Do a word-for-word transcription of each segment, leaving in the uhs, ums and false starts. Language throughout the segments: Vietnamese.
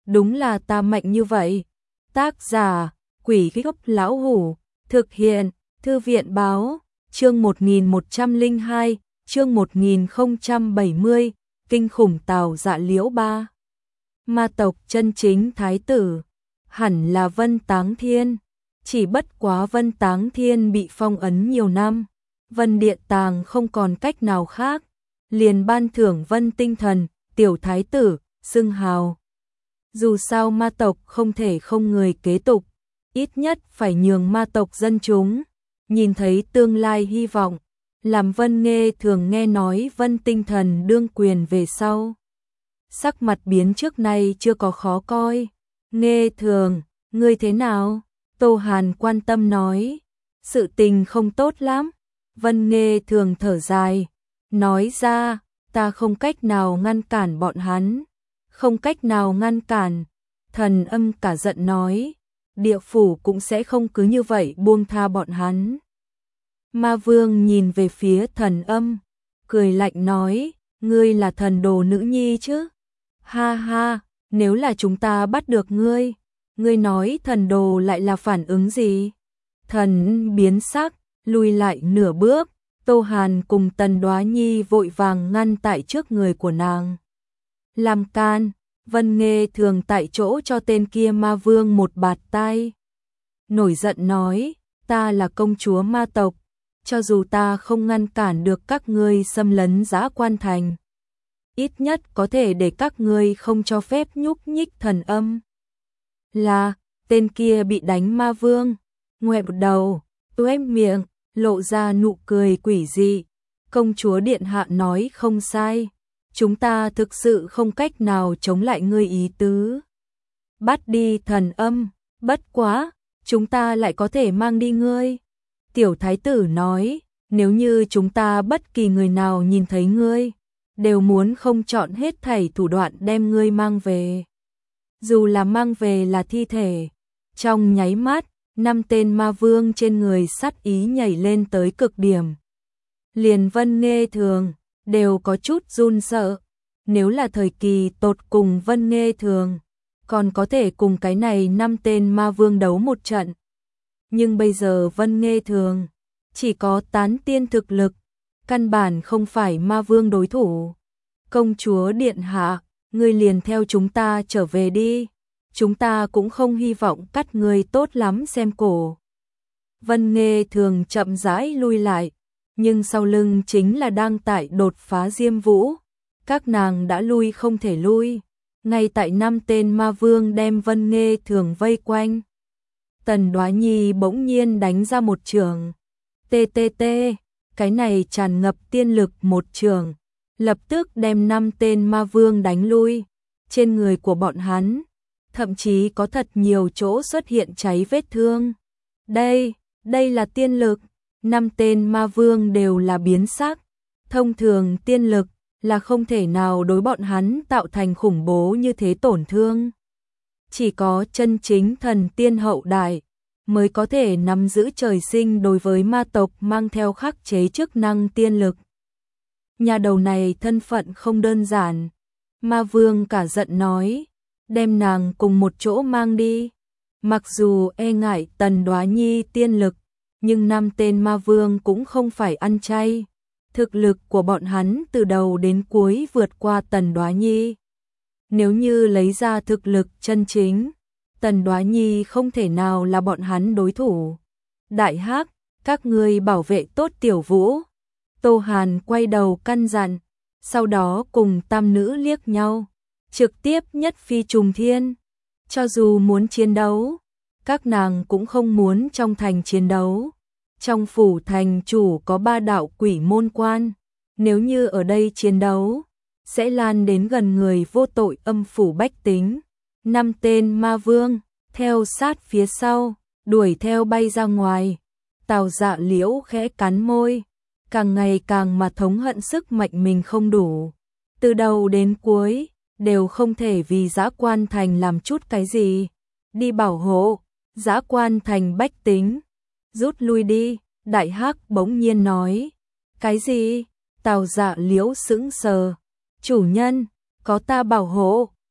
đúng là ta mạnh như vậy. Tác giả, Quỷ Gốc Lão Hủ, thực hiện, Thư viện Báo, chương một nghìn một trăm lẻ hai, chương một nghìn không trăm bảy mươi, kinh khủng Tào Dạ Liễu ba. Ma tộc chân chính thái tử, hẳn là Vân Táng Thiên, chỉ bất quá Vân Táng Thiên bị phong ấn nhiều năm, Vân Điện Tàng không còn cách nào khác, liền ban thưởng Vân Tinh Thần, tiểu thái tử, xưng hào. Dù sao ma tộc không thể không người kế tục, ít nhất phải nhường ma tộc dân chúng nhìn thấy tương lai hy vọng. Làm Vân Nghê Thường nghe nói Vân Tinh Thần đương quyền về sau, sắc mặt biến trước nay chưa có khó coi. Nghê Thường, ngươi thế nào? Tô Hàn quan tâm nói. Sự tình không tốt lắm. Vân Nghê Thường thở dài, nói ra, ta không cách nào ngăn cản bọn hắn. Không cách nào ngăn cản. Thần Âm cả giận nói, địa phủ cũng sẽ không cứ như vậy buông tha bọn hắn. Ma Vương nhìn về phía Thần Âm, cười lạnh nói, ngươi là thần đồ nữ nhi chứ? Ha ha, nếu là chúng ta bắt được ngươi, ngươi nói thần đồ lại là phản ứng gì? Thần biến sắc, lùi lại nửa bước, Tô Hàn cùng Tần Đoá Nhi vội vàng ngăn tại trước người của nàng. Làm can, Vân Nghê Thường tại chỗ cho tên kia Ma Vương một bạt tai. Nổi giận nói, ta là công chúa ma tộc, cho dù ta không ngăn cản được các ngươi xâm lấn Dã Quan Thành, ít nhất có thể để các ngươi không cho phép nhúc nhích Thần Âm. Là, tên kia bị đánh Ma Vương, ngoẹo đầu, tuét miệng, lộ ra nụ cười quỷ dị. Công chúa điện hạ nói không sai, chúng ta thực sự không cách nào chống lại ngươi ý tứ. Bắt đi Thần Âm, bất quá, chúng ta lại có thể mang đi ngươi. Tiểu thái tử nói, nếu như chúng ta bất kỳ người nào nhìn thấy ngươi, đều muốn không chọn hết thảy thủ đoạn đem ngươi mang về. Dù là mang về là thi thể. Trong nháy mắt, năm tên ma vương trên người sát ý nhảy lên tới cực điểm. Liền Vân Nghê Thường, đều có chút run sợ. Nếu là thời kỳ tột cùng Vân Nghê Thường, còn có thể cùng cái này năm tên ma vương đấu một trận. Nhưng bây giờ Vân Nghê Thường chỉ có tán tiên thực lực, căn bản không phải ma vương đối thủ. Công chúa điện hạ, ngươi liền theo chúng ta trở về đi, chúng ta cũng không hy vọng cắt ngươi tốt lắm xem cổ. Vân Nghê Thường chậm rãi lui lại, nhưng sau lưng chính là đang tại đột phá Diêm Vũ, các nàng đã lui không thể lui, ngay tại năm tên ma vương đem Vân Nghê Thường vây quanh. Tần Đoá Nhi bỗng nhiên đánh ra một trường. Tê tê tê, cái này tràn ngập tiên lực một trường, lập tức đem năm tên ma vương đánh lui. Trên người của bọn hắn, thậm chí có thật nhiều chỗ xuất hiện cháy vết thương. Đây, đây là tiên lực. Năm tên ma vương đều là biến sắc. Thông thường tiên lực là không thể nào đối bọn hắn tạo thành khủng bố như thế tổn thương. Chỉ có chân chính thần tiên hậu đại mới có thể nắm giữ trời sinh đối với ma tộc mang theo khắc chế chức năng tiên lực. Nhà đầu này thân phận không đơn giản. Ma Vương cả giận nói, đem nàng cùng một chỗ mang đi. Mặc dù e ngại Tần Đoá Nhi tiên lực, nhưng năm tên ma vương cũng không phải ăn chay. Thực lực của bọn hắn từ đầu đến cuối vượt qua Tần Đoá Nhi. Nếu như lấy ra thực lực chân chính, Tần Đoá Nhi không thể nào là bọn hắn đối thủ. Đại Hắc, các ngươi bảo vệ tốt Tiểu Vũ. Tô Hàn quay đầu căn dặn, sau đó cùng tam nữ liếc nhau, trực tiếp nhất phi trùng thiên. Cho dù muốn chiến đấu, các nàng cũng không muốn trong thành chiến đấu. Trong phủ thành chủ có ba đạo quỷ môn quan, nếu như ở đây chiến đấu, sẽ lan đến gần người vô tội âm phủ bách tính. Năm tên ma vương theo sát phía sau, đuổi theo bay ra ngoài. Tào Dạ Liễu khẽ cắn môi, càng ngày càng mà thống hận sức mạnh mình không đủ. Từ đầu đến cuối, đều không thể vì Dã Quan Thành làm chút cái gì. Đi bảo hộ Dã Quan Thành bách tính. Rút lui đi, Đại Hắc bỗng nhiên nói. Cái gì? Tào Dạ Liễu sững sờ. Chủ nhân, có ta bảo hộ,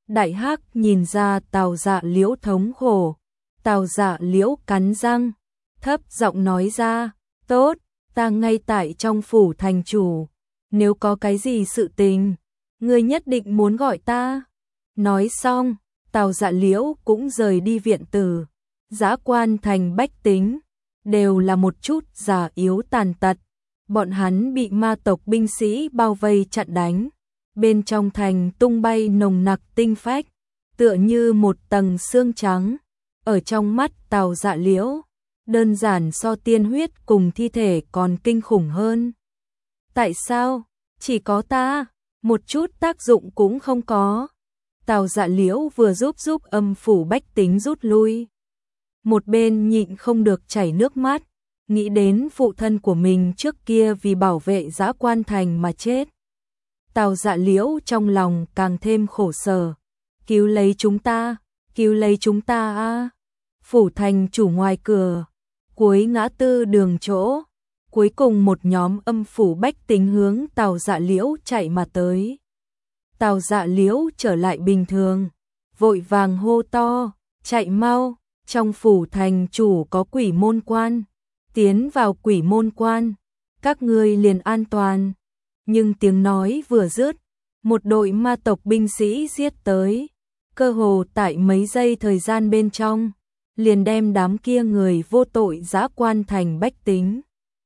Đại Hắc nhìn ra Tào Dạ Liễu thống khổ, Tào Dạ Liễu cắn răng, thấp giọng nói ra, tốt, ta ngay tại trong phủ thành chủ, nếu có cái gì sự tình, ngươi nhất định muốn gọi ta. Nói xong, Tào Dạ Liễu cũng rời đi viện tử. Dã Quan thành bách tính đều là một chút già yếu tàn tật, bọn hắn bị ma tộc binh sĩ bao vây chặn đánh, bên trong thành tung bay nồng nặc tinh phách, tựa như một tầng xương trắng, ở trong mắt Tào Dạ Liễu, đơn giản so tiên huyết cùng thi thể còn kinh khủng hơn. Tại sao? Chỉ có ta, một chút tác dụng cũng không có. Tào Dạ Liễu vừa giúp giúp âm phủ bách tính rút lui, một bên nhịn không được chảy nước mắt, nghĩ đến phụ thân của mình trước kia vì bảo vệ Dã Quan thành mà chết. Tào Dạ Liễu trong lòng càng thêm khổ sở, cứu lấy chúng ta, cứu lấy chúng ta a. Phủ thành chủ ngoài cửa, cuối ngã tư đường chỗ, cuối cùng một nhóm âm phủ bách tính hướng Tào Dạ Liễu chạy mà tới. Tào Dạ Liễu trở lại bình thường, vội vàng hô to, chạy mau, trong phủ thành chủ có quỷ môn quan, tiến vào quỷ môn quan, các ngươi liền an toàn. Nhưng tiếng nói vừa dứt, một đội ma tộc binh sĩ giết tới, cơ hồ tại mấy giây thời gian bên trong, liền đem đám kia người vô tội Dã Quan thành bách tính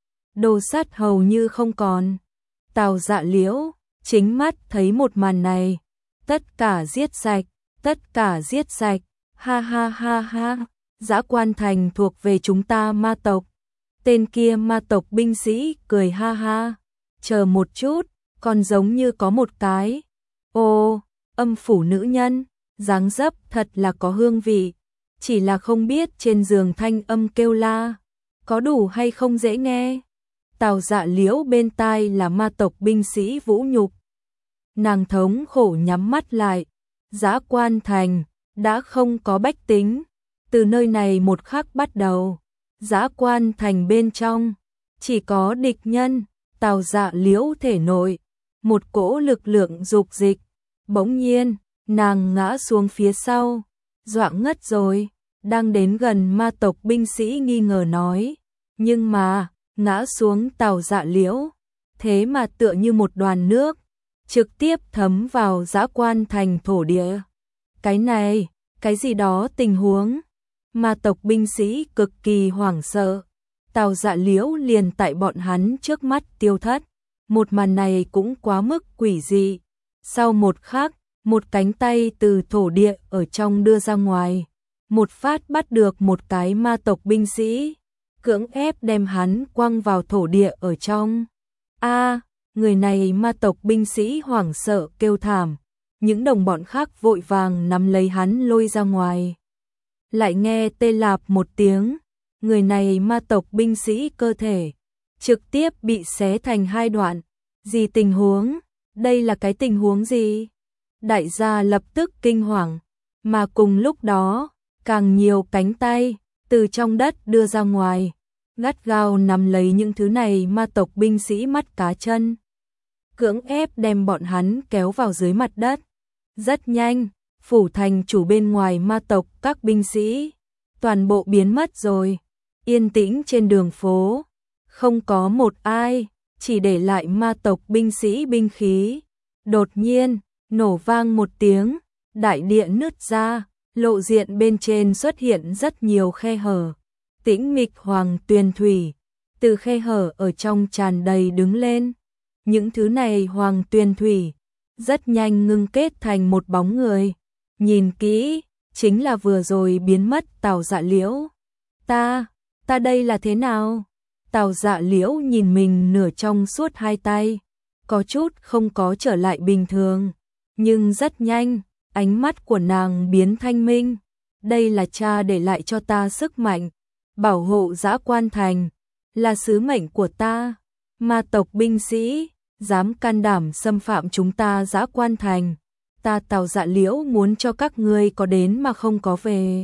đồ sát hầu như không còn. Tào Dạ Liễu chính mắt thấy một màn này, tất cả giết sạch, tất cả giết sạch, ha ha ha ha, Dã Quan thành thuộc về chúng ta ma tộc. Tên kia ma tộc binh sĩ cười ha ha, chờ một chút, còn giống như có một cái. Ô, âm phủ nữ nhân, dáng dấp thật là có hương vị, chỉ là không biết trên giường thanh âm kêu la, có đủ hay không dễ nghe. Tào Dạ Liễu bên tai là ma tộc binh sĩ vũ nhục. Nàng thống khổ nhắm mắt lại, Dã Quan thành đã không có bách tính, từ nơi này một khắc bắt đầu, Dã Quan thành bên trong chỉ có địch nhân. Tào Dạ Liễu thể nội một cỗ lực lượng dục dịch, bỗng nhiên nàng ngã xuống phía sau, dọa ngất rồi. Đang đến gần ma tộc binh sĩ nghi ngờ nói, nhưng mà ngã xuống Tào Dạ Liễu, thế mà tựa như một đoàn nước, trực tiếp thấm vào Dã Quan thành thổ địa. Cái này, cái gì đó tình huống? Ma tộc binh sĩ cực kỳ hoảng sợ. Tào Dạ Liễu liền tại bọn hắn trước mắt tiêu thất. Một màn này cũng quá mức quỷ dị. Sau một khắc, một cánh tay từ thổ địa ở trong đưa ra ngoài, một phát bắt được một cái ma tộc binh sĩ, cưỡng ép đem hắn quăng vào thổ địa ở trong. A, người này ma tộc binh sĩ hoảng sợ kêu thảm, những đồng bọn khác vội vàng nắm lấy hắn lôi ra ngoài. Lại nghe tê lạp một tiếng, người này ma tộc binh sĩ cơ thể trực tiếp bị xé thành hai đoạn. Gì tình huống? Đây là cái tình huống gì? Đại gia lập tức kinh hoàng, mà cùng lúc đó, càng nhiều cánh tay từ trong đất đưa ra ngoài, gắt gao nắm lấy những thứ này ma tộc binh sĩ mắt cá chân, cưỡng ép đem bọn hắn kéo vào dưới mặt đất. Rất nhanh, phủ thành chủ bên ngoài ma tộc các binh sĩ toàn bộ biến mất rồi. Yên tĩnh trên đường phố, không có một ai, chỉ để lại ma tộc binh sĩ binh khí. Đột nhiên, nổ vang một tiếng, đại địa nứt ra, lộ diện bên trên xuất hiện rất nhiều khe hở. Tĩnh mịch hoàng tuyền thủy, từ khe hở ở trong tràn đầy đứng lên. Những thứ này hoàng tuyền thủy, rất nhanh ngưng kết thành một bóng người. Nhìn kỹ, chính là vừa rồi biến mất Tào Dạ Liễu. Ta, ta đây là thế nào? Tào Dạ Liễu nhìn mình nửa trong suốt hai tay, có chút không có trở lại bình thường, nhưng rất nhanh, ánh mắt của nàng biến thanh minh. Đây là cha để lại cho ta sức mạnh, bảo hộ Dã Quan thành, là sứ mệnh của ta. Ma tộc binh sĩ, dám can đảm xâm phạm chúng ta Dã Quan thành, ta Tào Dạ Liễu muốn cho các ngươi có đến mà không có về.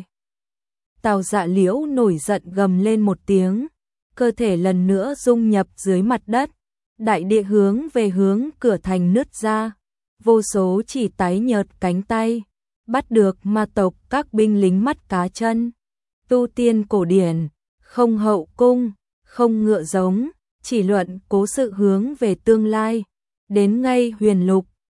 Tào Dạ Liễu nổi giận gầm lên một tiếng, cơ thể lần nữa dung nhập dưới mặt đất, đại địa hướng về hướng cửa thành nứt ra, vô số chỉ tái nhợt cánh tay bắt được ma tộc các binh lính mắt cá chân. Tu tiên cổ điển, không hậu cung, không ngựa giống, chỉ luận cố sự hướng về tương lai. Đến ngay huyền lục,